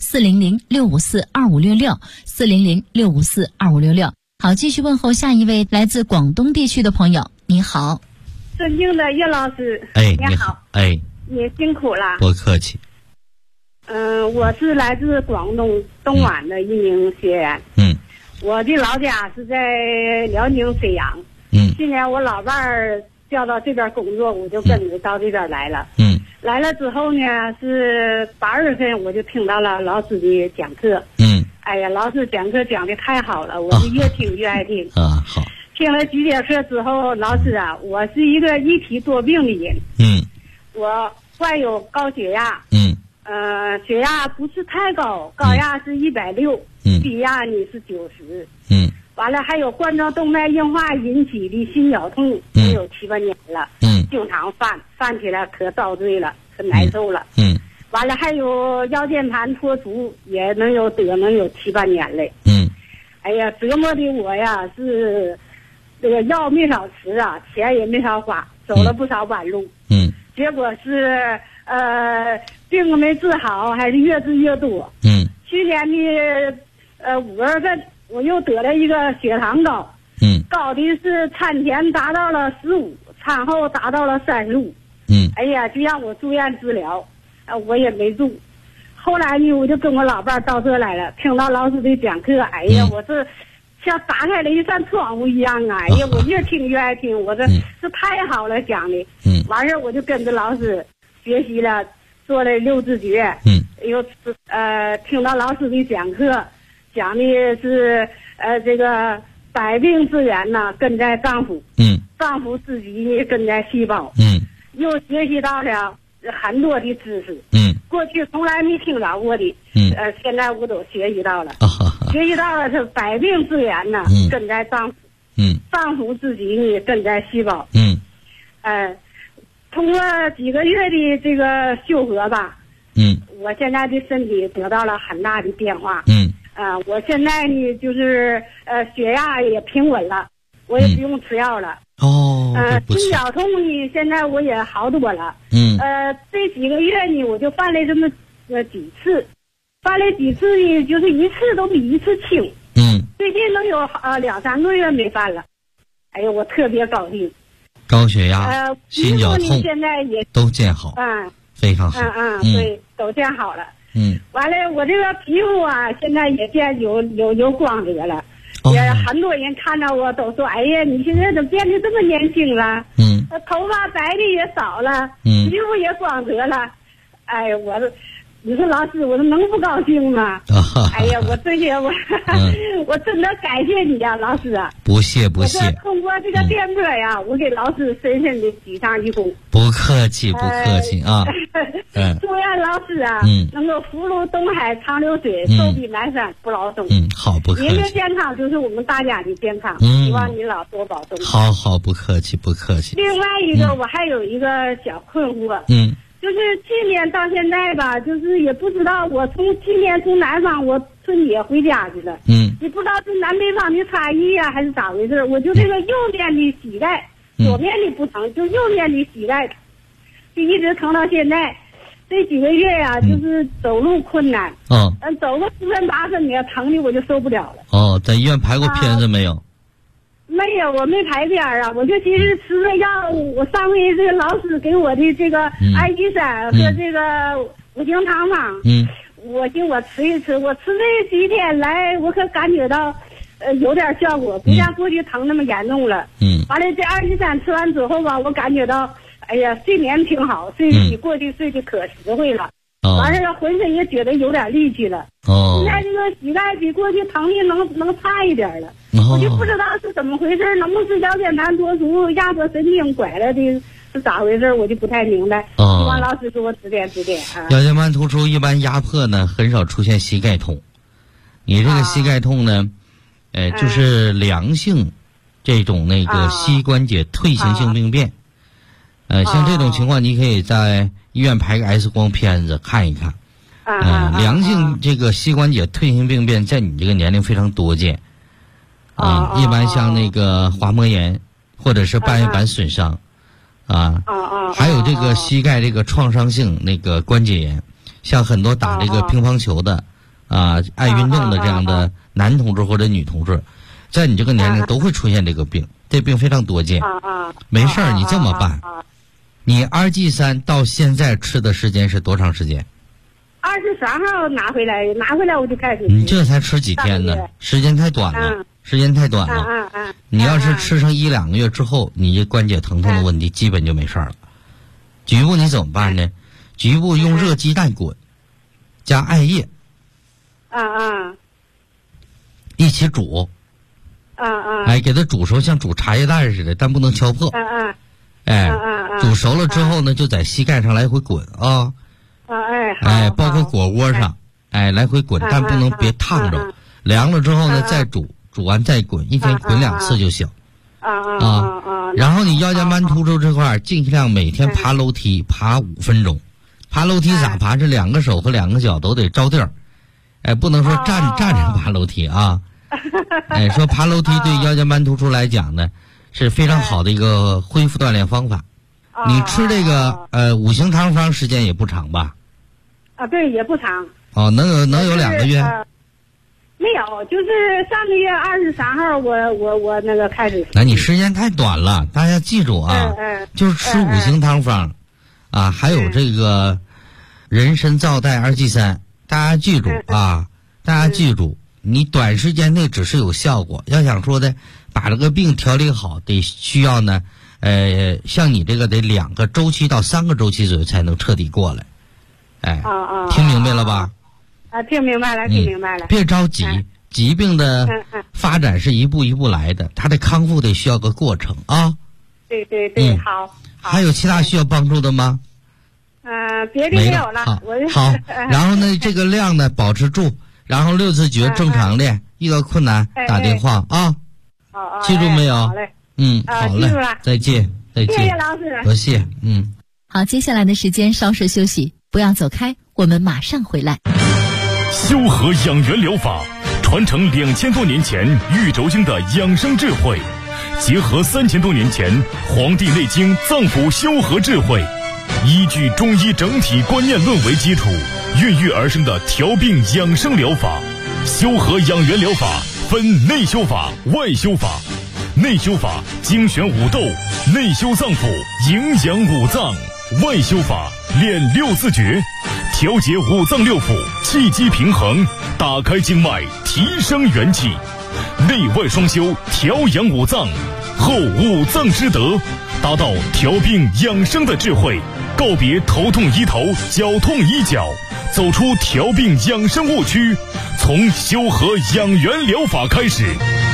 400-654-2566，400-654-2566。好，继续问候下一位来自广东地区的朋友。你好， 尊敬的岳老师。 你好。 你辛苦了。 不客气。 我是来自广东东莞的一名学员。我的老家是在辽宁沈阳。今年我老伴儿调到这边工作，我就跟着到这边来了。来了之后呢，是8月份我就听到了老师的讲课。哎呀，老师讲课讲的太好了，我是越听越爱听。 好。 听了几节课之后，老师啊，我是一个一体多病的人。我患有高血压。血压不是太高，高压是160，低压呢是90。完了还有冠状动脉硬化引起的心绞痛，也有7、8年了。经常犯起来可遭罪了，可难受了。完了还有腰间盘脱除，也能有7、8年了。哎呀，折磨的我呀是这个药没少吃啊，钱也没少花，走了不少弯路。结果是病没治好，还是越治越多。去年的5月份我又得了一个血糖高。高的是产前达到了15，产后达到了35。哎呀，就让我住院治疗，我也没住。后来呢，我就跟我老伴到这来了，听到老师的讲课，哎呀，我是像打开了一扇窗户一样啊！哎呀，我越听越爱听，我这是太好了讲的。完事我就跟着老师学习了，做了6字诀。又听到老师的讲课，讲的是这个百病之源呢根在脏腑，脏腑之疾呢根在细胞，又学习到了很多的知识，过去从来没听着过的，现在我都学习到了，学习到了是百病之源呢根在脏腑，脏腑之疾呢根在细胞，通过几个月的这个修合吧，我现在的身体得到了很大的变化，我现在呢就是血压也平稳了，我也不用吃药了，心绞痛呢现在我也好多了，这几个月呢我就犯了这么几次，犯了几次呢就是一次都比一次轻，最近能有2-3个月没犯了，哎呦我特别高兴。 高血压、心绞痛现在也都见好，非常好， 对，都见好了，完了我这个皮肤啊，现在也见有光泽了，也很多人看到我都说，哎呀，你现在怎么变得这么年轻了？头发白的也少了，皮肤也光泽了，哎呀，你说老师，我能不高兴吗？哎呀，我这些我真的感谢你呀，老师啊！ 不谢。我通过这个电波呀，我给老师深深的鞠上一躬。 不客气啊！ 祝愿老师啊，能够福如东海长流水，寿比南山不老松。 好，不客气。 您的健康就是我们大家的健康，希望你老多保重。 好，不客气。 另外一个，我还有一个小困惑，就是去年到现在吧，就是也不知道我去年从南方我春节回家去了，也不知道是南北方的差异呀，还是咋回事？我就这个右边的膝盖，左边的不疼，就右边的膝盖，就一直疼到现在。这几个月呀，就是走路困难，走个7分8分的，疼的我就受不了了。 在医院排过片子没有？ 没有，我没排片啊，我就寻思吃了药，我上回这个老师给我的这个氨基酸和这个五行汤方，我寻我吃一吃，我吃这几天来，我可感觉到有点效果，不像过去疼那么严重了。完了这氨基酸吃完之后吧，我感觉到，哎呀，睡眠挺好，睡得比过去睡得可实惠了。完事浑身也觉得有点力气了。现在这个膝盖比过去疼的能差一点了。我就不知道是怎么回事，能不能是腰间盘突出、压迫神经拐了的，是咋回事？我就不太明白。希望老师给我指点。 腰间盘突出一般压迫呢，很少出现膝盖痛。你这个膝盖痛呢，就是良性这种那个膝关节退行性病变。像这种情况，你可以在医院排个 X 光片子看一看。良性这个膝关节退行病变在你这个年龄非常多见。一般像那个滑膜炎或者是半月板损伤，还有这个膝盖这个创伤性那个关节炎，像很多打这个乒乓球的爱运动的这样的男同志或者女同志，在你这个年龄都会出现这个病，这病非常多见。没事儿，你这么办，你RG3到现在吃的时间是多长时间 ？23号拿回来我就开始。 你这才吃几天呢？时间太短了。你要是吃上1-2个月之后，你这关节疼痛的问题基本就没事了。局部你怎么办呢？局部用热鸡蛋滚，加艾叶，一起煮，给它煮熟，像煮茶叶蛋似的，但不能敲破。煮熟了之后呢，就在膝盖上来回滚啊。包括果窝上，来回滚，但不能别烫着。凉了之后呢，再煮完再滚，一天滚2次就行。然后你腰间盘突出这块，尽量每天爬楼梯，爬5分钟。爬楼梯咋爬？这2个手和2个脚都得着地儿。不能说站着爬楼梯啊。说爬楼梯对腰间盘突出来讲呢，是非常好的一个恢复锻炼方法。你吃这个五行汤方时间也不长吧？ 对，也不长。 能有2个月？ 没有，就是上个月23号我那个开始。 那你时间太短了，大家记住啊，就是吃五行汤方，还有这个人参皂苷2G3，大家记住啊，你短时间内只是有效果，要想说的把这个病调理好，得需要呢，像你这个得2个周期到3个周期左右才能彻底过来。听明白了吧？ 听明白了。 别着急，疾病的发展是一步一步来的，他的康复得需要个过程啊。 对，好。 还有其他需要帮助的吗？ 别的没有了。 好，然后呢，这个量呢保持住，然后6字诀正常练，遇到困难打电话啊。记住没有？ 好嘞。 好嘞。 记住了。 再见。 谢谢老师。 多谢。 好，接下来的时间稍事休息，不要走开，我们马上回来。 修和养元疗法传承2000多年前玉轴经的养生智慧，结合3000多年前《黄帝内经》脏腑修和智慧，依据中医整体观念论为基础，孕育而生的调病养生疗法。修和养元疗法分内修法、外修法。内修法精选五斗，内修脏腑，营养五脏；外修法练6字诀，调节五脏六腑，气机平衡，打开经脉，提升元气。内外双修，调养五脏，后五脏之德，达到调病养生的智慧，告别头痛医头，脚痛医脚，走出调病养生误区，从修和养元疗法开始。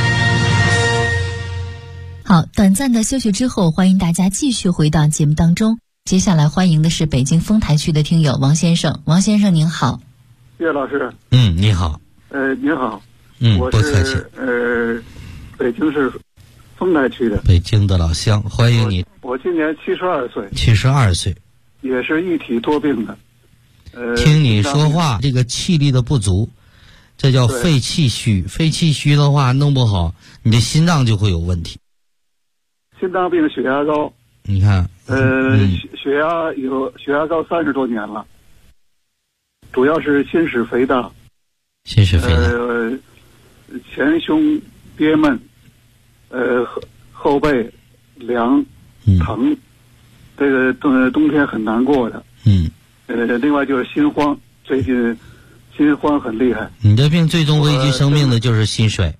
好，短暂的休息之后，欢迎大家继续回到节目当中。接下来欢迎的是北京丰台区的听友王先生。王先生您好。 岳老师。 你好。 您好。我不客气。 北京市丰台区的。 北京的老乡，欢迎你。 我今年72岁。 72岁。 也是一体多病的。 听你说话，这个气力的不足，这叫肺气虚。肺气虚的话，弄不好你的心脏就会有问题。 心脏病、血压高。 你看。 血压高30多年了，主要是心室肥大。 心室肥大。 前胸憋闷，后背凉疼，这个冬天很难过的。另外就是心慌，最近心慌很厉害。 你的病最终危及生命的就是心水。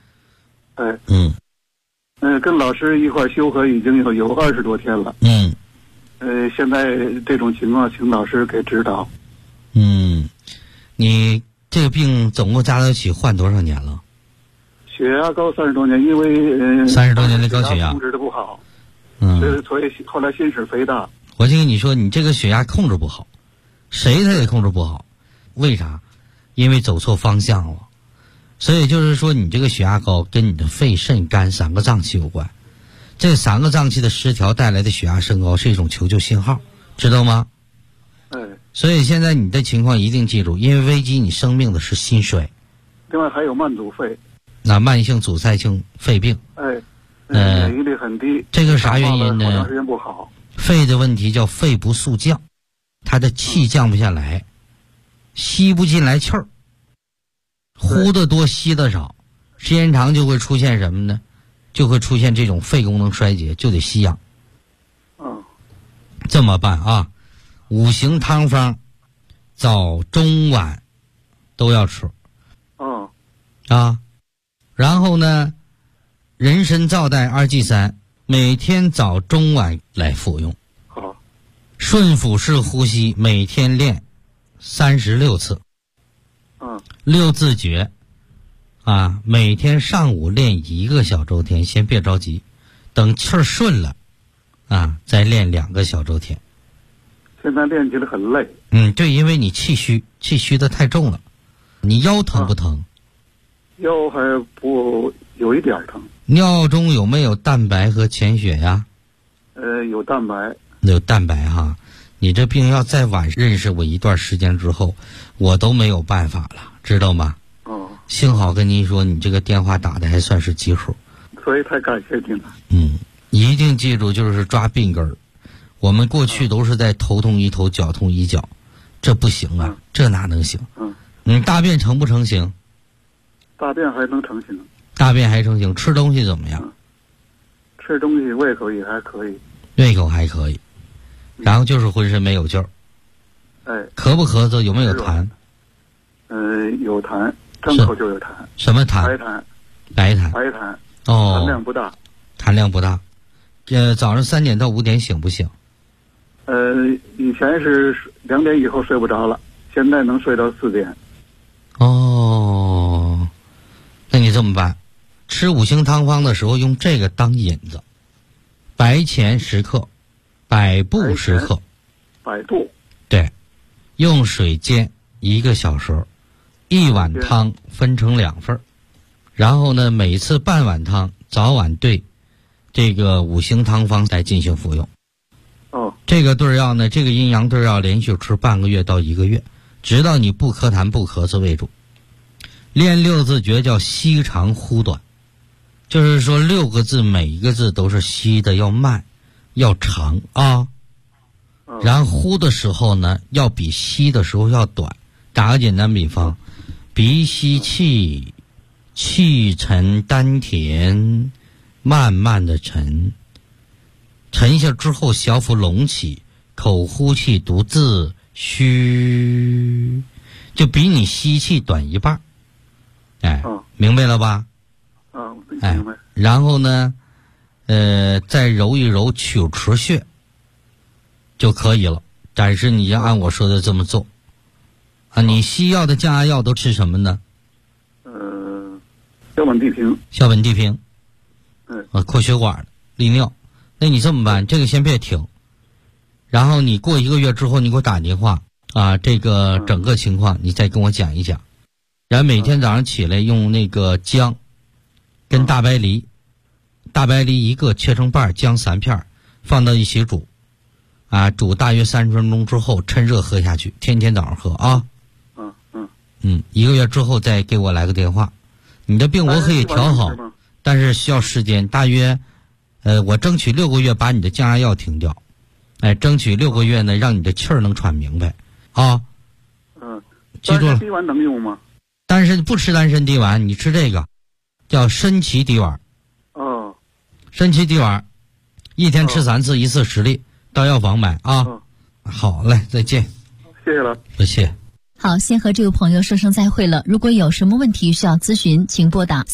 跟老师一块修和已经有20多天了。现在这种情况，请老师给指导。 你这个病总共加到一起患多少年了？ 血压高30多年，因为 30多年的高血压控制的不好，所以后来心室肥大。 我就跟你说，你这个血压控制不好，谁他也控制不好。为啥？因为走错方向了。所以就是说，你这个血压高跟你的肺、肾、肝3个脏器有关。这3个脏器的失调带来的血压升高是一种求救信号，知道吗？所以现在你的情况一定记住，因为危及你生命的是心水。 另外还有慢阻肺。 那慢性阻塞性肺病。 免疫力很低。 这个啥原因呢？ 好长时间不好。 肺的问题叫肺不速降，它的气降不下来，吸不进来气儿。呼的多吸的少，时间长就会出现什么呢？就会出现这种肺功能衰竭，就得吸氧。这么办啊？5行汤方，早中晚都要吃。然后呢，人参皂苷2剂3，每天早中晚来服用。 好。 顺腹式呼吸，每天练36次。6字诀每天上午练1个小周天，先别着急，等气儿顺了再练2个小周天。 现在练起来很累。 对，因为你气虚的太重了。你腰疼不疼？ 腰还不有一点疼。 尿中有没有蛋白和潜血呀？ 有蛋白。 有蛋白哈。你这病要再晚认识我一段时间之后，我都没有办法了，知道吗？幸好跟您说，你这个电话打的还算是基础， 所以太感谢您了。 一定记住，就是抓病根儿。我们过去都是在头痛医头，脚痛医脚，这不行啊，这哪能行？大便成不成形？ 大便还能成型。 大便还成型，吃东西怎么样？ 吃东西胃口也还可以。 胃口还可以。然后就是浑身没有劲儿。咳不咳嗽？有没有痰？ 有痰，张口就有痰。 什么痰？白痰。 痰量不大。 痰量不大。早上3点到5点醒不醒？ 以前是2点以后睡不着了，现在能睡到4点。 那你这么办？ 吃五行汤方的时候用这个当引子，白钱10克，百步10克， 百度， 对，用水煎1个小时，1碗汤分成2份，然后呢，每次半碗汤，早晚兑这个五行汤方来进行服用。这个对药呢，这个阴阳对药连续吃半个月到1个月，直到你不咳痰不咳嗽为主。练6字诀叫吸长呼短，就是说6个字每一个字都是吸的要慢要长啊，然后呼的时候呢要比吸的时候要短。打个简单比方，鼻吸气，气沉丹田，慢慢的沉，沉下之后小腹隆起，口呼气读字虚，就比你吸气短1半。哎，明白了吧？ 明白。 然后呢，再揉一揉曲池穴就可以了。但是你要按我说的这么做啊。你西药的降压药都吃什么呢？ 硝苯地平。 硝苯地平。扩血管、利尿。那你这么办？这个先别停，然后你过1个月之后，你给我打电话啊，这个整个情况你再跟我讲一讲。然后每天早上起来用那个姜跟大白梨，大白梨1个切成瓣，姜3片，放到一起煮，啊，煮大约30分钟之后趁热喝下去，天天早上喝啊。1个月之后再给我来个电话。你的病我可以调好，但是需要时间，大约我争取6个月把你的降压药停掉，争取6个月呢让你的气儿能喘明白啊。记住了。 丹参滴丸能用吗？ 但是不吃丹参滴丸，你吃这个叫参芪滴丸。参芪滴丸1天吃3次，1次10粒，到药房买啊。好嘞，再见。 谢谢了。 不谢。 好，先和这位朋友说声再会了。如果有什么问题需要咨询，请拨打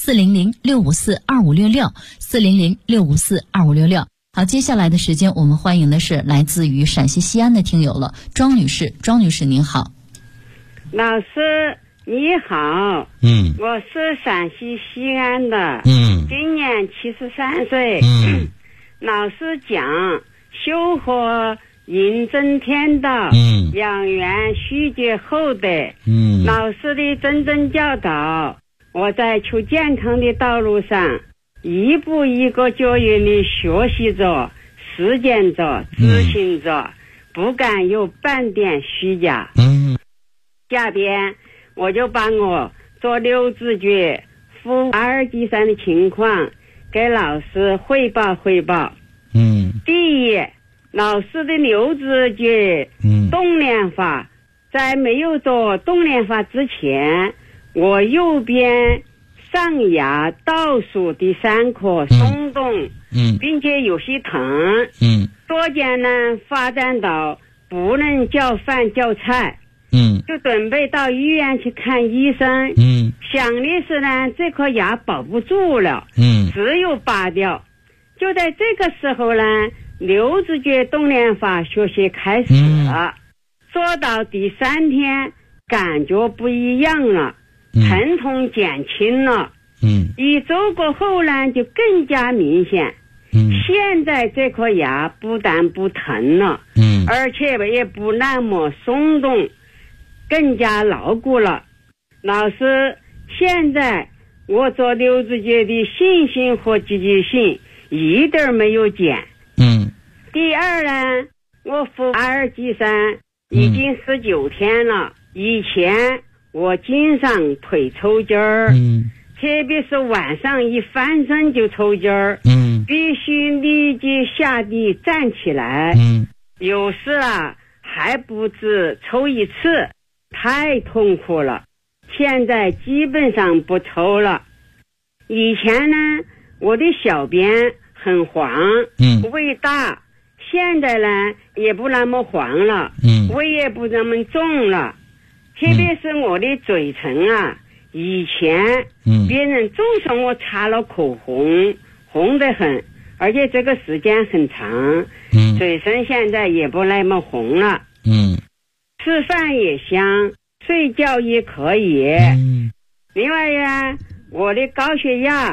400-654-2566，400-654-2566。好，接下来的时间我们欢迎的是来自于陕西西安的听友了，庄女士。庄女士您好。 老师你好。我是陕西西安的。今年73岁。老师讲修和饮真天道，养元续结后代。老师的谆谆教导，我在求健康的道路上一步一个脚印地学习着、实践着、执行着，不敢有半点虚假。下边我就把我做6字诀、服阿尔济散的情况给老师汇报汇报。第一，老师的6字诀动练法，在没有做动练法之前，我右边上牙倒数第3颗松动，并且有些疼。左肩呢发展到不能叫饭叫菜。就准备到医院去看医生。想的是呢，这颗牙保不住了。只有拔掉。就在这个时候呢，6字诀动练法学习开始了。做到第3天，感觉不一样了，疼痛减轻了。1周过后呢，就更加明显。现在这颗牙不但不疼了，而且也不那么松动，更加牢固了。老师，现在我做6字诀的信心和积极性一点没有减。第二呢，我服阿尔济散已经19天了。以前我经常腿抽筋儿，特别是晚上一翻身就抽筋儿，必须立即下地站起来。有时啊还不止抽1次，太痛苦了。现在基本上不抽了。以前呢，我的小便很黄，胃大。现在呢也不那么黄了，胃也不那么重了。特别是我的嘴唇啊，以前别人总说我擦了口红，红得很，而且这个时间很长，嘴唇现在也不那么红了。吃饭也香，睡觉也可以。另外呀，我的高血压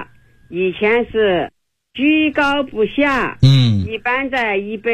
以前是居高不下，一般在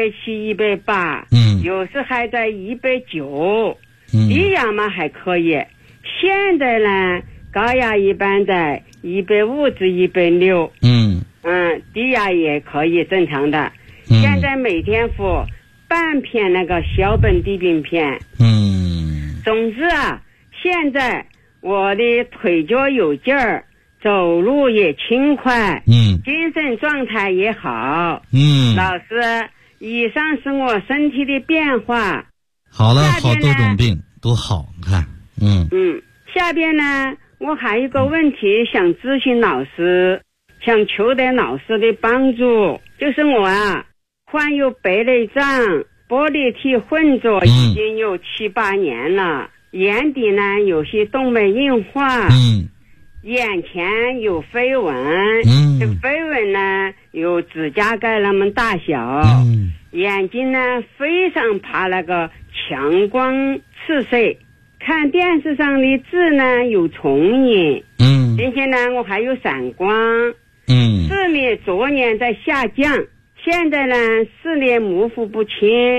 170、180，有时还在190，低压嘛还可以。现在呢，高压一般在150至160，低压也可以正常的。现在每天服半片那个小苯地冰片。总之啊，现在我的腿脚有劲儿，走路也轻快，精神状态也好。老师，以上是我身体的变化。 好了，好多种病都好，看。 下边呢，我还有一个问题想咨询老师，想求得老师的帮助，就是我啊，患有白内障、玻璃体混浊已经有7、8年了，眼底呢有些动脉硬化，眼前有飞纹，这个飞纹呢有指甲盖那么大小，眼睛呢非常怕那个强光刺射，看电视上的字呢有重影，并且呢我还有散光，视力昨年在下降，现在呢视力模糊不清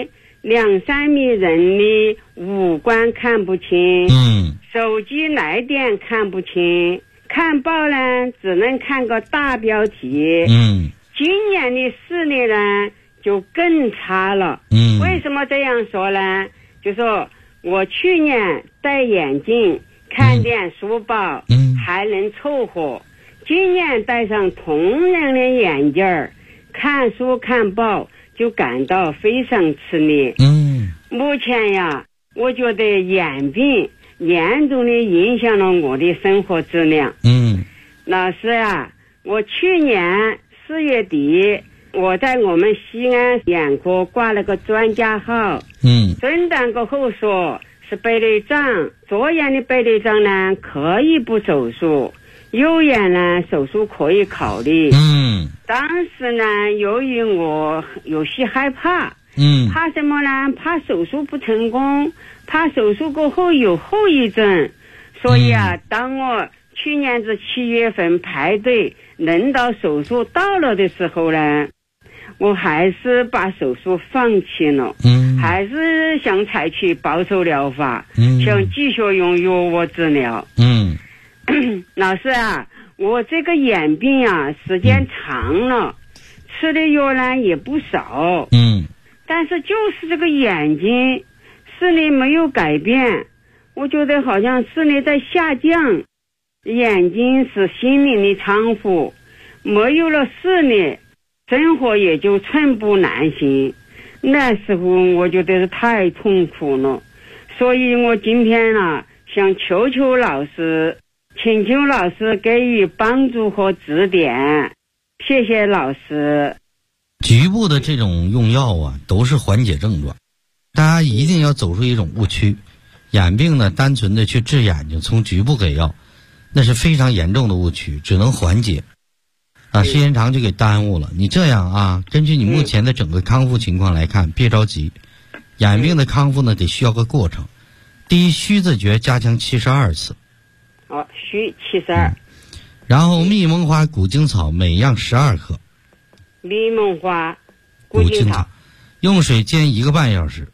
，2、3米人的五官看不清，手机来电看不清，看报呢只能看个大标题，今年的视力呢就更差了。为什么这样说呢？就说我去年戴眼镜看点书报还能凑合，今年戴上同样的眼镜儿看书看报就感到非常吃力。目前呀，我觉得眼病严重的影响了我的生活质量。老师啊，我去年4月底我在我们西安眼科挂了个专家号，诊断过后说是白内障，左眼的白内障呢可以不手术，右眼呢手术可以考虑。当时呢，由于我有些害怕，怕什么呢？怕手术不成功，怕手术过后有后遗症。所以啊，当我去年是7月份排队轮到手术到了的时候呢，我还是把手术放弃了，还是想采取保守疗法，想继续用药物治疗。老师啊，我这个眼病啊时间长了，吃的药呢也不少，但是就是这个眼睛视力没有改变，我觉得好像视力在下降。眼睛是心灵的窗户，没有了视力，生活也就寸步难行。那时候我觉得是太痛苦了，所以我今天啊想求求老师，请求老师给予帮助和指点，谢谢老师。 局部的这种用药啊，都是缓解症状，大家一定要走出一种误区。眼病呢，单纯的去治眼睛，从局部给药，那是非常严重的误区，只能缓解。时间长就给耽误了。你这样啊，根据你目前的整个康复情况来看，别着急。眼病的康复呢，得需要个过程。第一，虚字诀加强72次。 虚72。 然后蜜蒙花、古精草每样12克。 蜜蒙花、古精草， 用水煎1个半小时。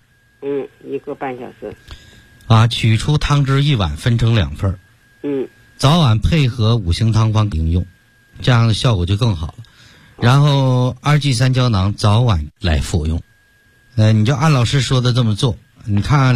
1个半小时。 取出汤汁1碗，分成2份。早晚配合5行汤方饮用，这样的效果就更好了。然后2G3胶囊早晚来服用。你就按老师说的这么做，你看